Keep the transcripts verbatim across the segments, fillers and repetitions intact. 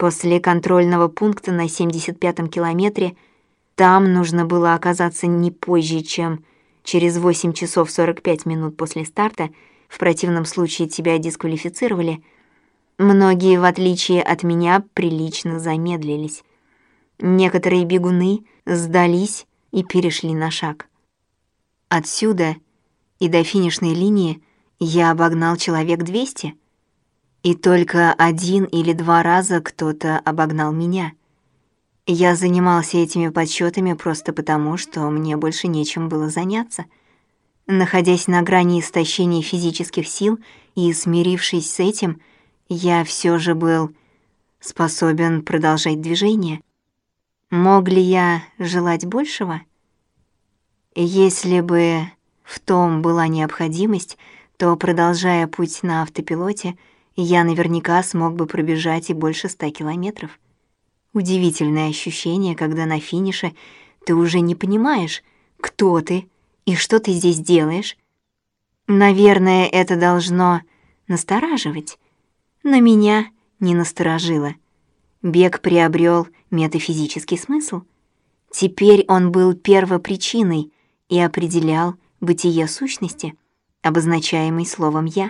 После контрольного пункта на семьдесят пятом километре там нужно было оказаться не позже, чем через восемь часов сорок пять минут после старта, в противном случае тебя дисквалифицировали. Многие, в отличие от меня, прилично замедлились. Некоторые бегуны сдались и перешли на шаг. Отсюда и до финишной линии я обогнал человек двести, и только один или два раза кто-то обогнал меня. Я занимался этими подсчётами просто потому, что мне больше нечем было заняться. Находясь на грани истощения физических сил и смирившись с этим, я всё же был способен продолжать движение. Мог ли я желать большего? Если бы в том была необходимость, то, продолжая путь на автопилоте, я наверняка смог бы пробежать и больше ста километров. Удивительное ощущение, когда на финише ты уже не понимаешь, кто ты и что ты здесь делаешь. Наверное, это должно настораживать, но меня не насторожило. Бег приобрел метафизический смысл. Теперь он был первопричиной и определял бытие сущности, обозначаемой словом «я».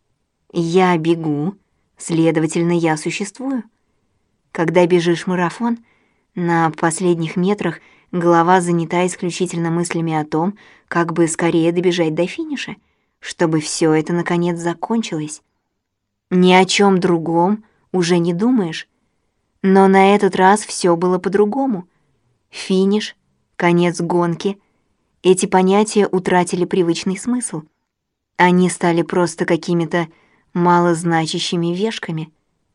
Я бегу, следовательно, я существую. Когда бежишь марафон, на последних метрах голова занята исключительно мыслями о том, как бы скорее добежать до финиша, чтобы все это наконец закончилось. Ни о чем другом уже не думаешь. Но на этот раз все было по-другому. Финиш, конец гонки — эти понятия утратили привычный смысл. Они стали просто какими-то малозначащими вешками.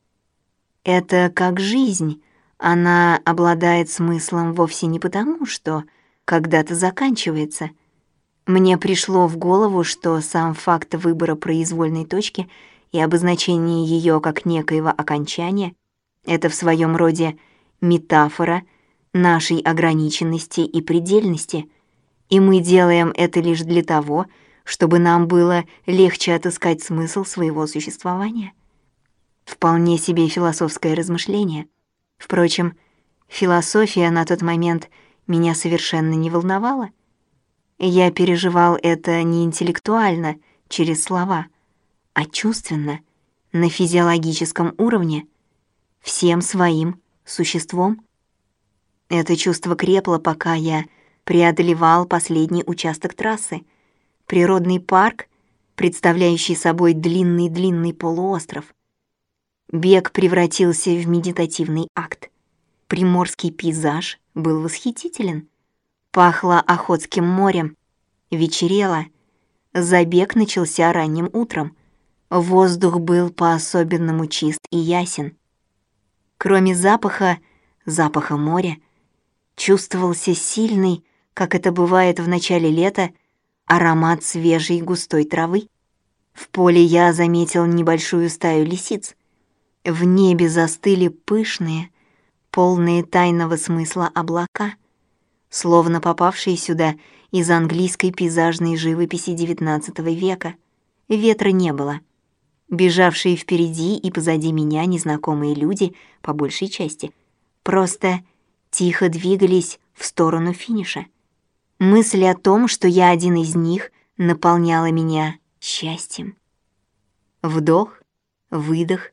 Это как жизнь. Она обладает смыслом вовсе не потому, что когда-то заканчивается. Мне пришло в голову, что сам факт выбора произвольной точки и обозначение ее как некоего окончания — это в своем роде метафора нашей ограниченности и предельности, и мы делаем это лишь для того, чтобы нам было легче отыскать смысл своего существования. Вполне себе философское размышление. Впрочем, философия на тот момент меня совершенно не волновала. Я переживал это не интеллектуально, через слова, а чувственно, на физиологическом уровне, всем своим существом. Это чувство крепло, пока я преодолевал последний участок трассы, природный парк, представляющий собой длинный-длинный полуостров. Бег превратился в медитативный акт. Приморский пейзаж был восхитителен. Пахло Охотским морем. Вечерело. Забег начался ранним утром. Воздух был по-особенному чист и ясен. Кроме запаха, запаха моря, чувствовался сильный, как это бывает в начале лета, аромат свежей густой травы. В поле я заметил небольшую стаю лисиц. В небе застыли пышные, полные тайного смысла облака, словно попавшие сюда из английской пейзажной живописи девятнадцатого века. Ветра не было. Бежавшие впереди и позади меня незнакомые люди, по большей части, просто тихо двигались в сторону финиша. Мысль о том, что я один из них, наполняла меня счастьем. Вдох, выдох.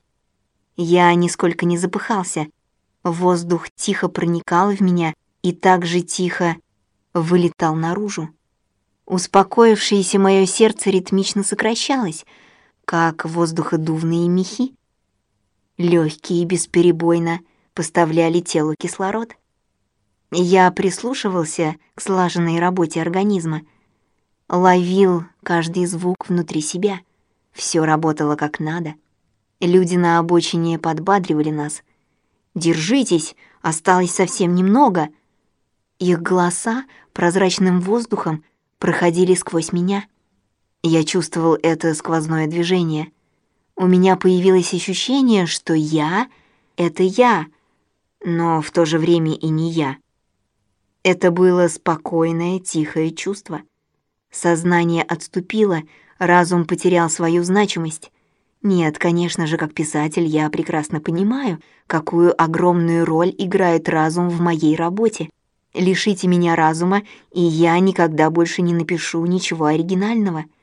Я нисколько не запыхался. Воздух тихо проникал в меня и так же тихо вылетал наружу. Успокоившееся мое сердце ритмично сокращалось, как воздуходувные мехи. Легкие бесперебойно поставляли телу кислород. Я прислушивался к слаженной работе организма, ловил каждый звук внутри себя. Все работало как надо. Люди на обочине подбадривали нас. «Держитесь, осталось совсем немного». Их голоса прозрачным воздухом проходили сквозь меня. Я чувствовал это сквозное движение. У меня появилось ощущение, что я — это я, но в то же время и не я. Это было спокойное, тихое чувство. Сознание отступило, разум потерял свою значимость. Нет, конечно же, как писатель я прекрасно понимаю, какую огромную роль играет разум в моей работе. Лишите меня разума, и я никогда больше не напишу ничего оригинального.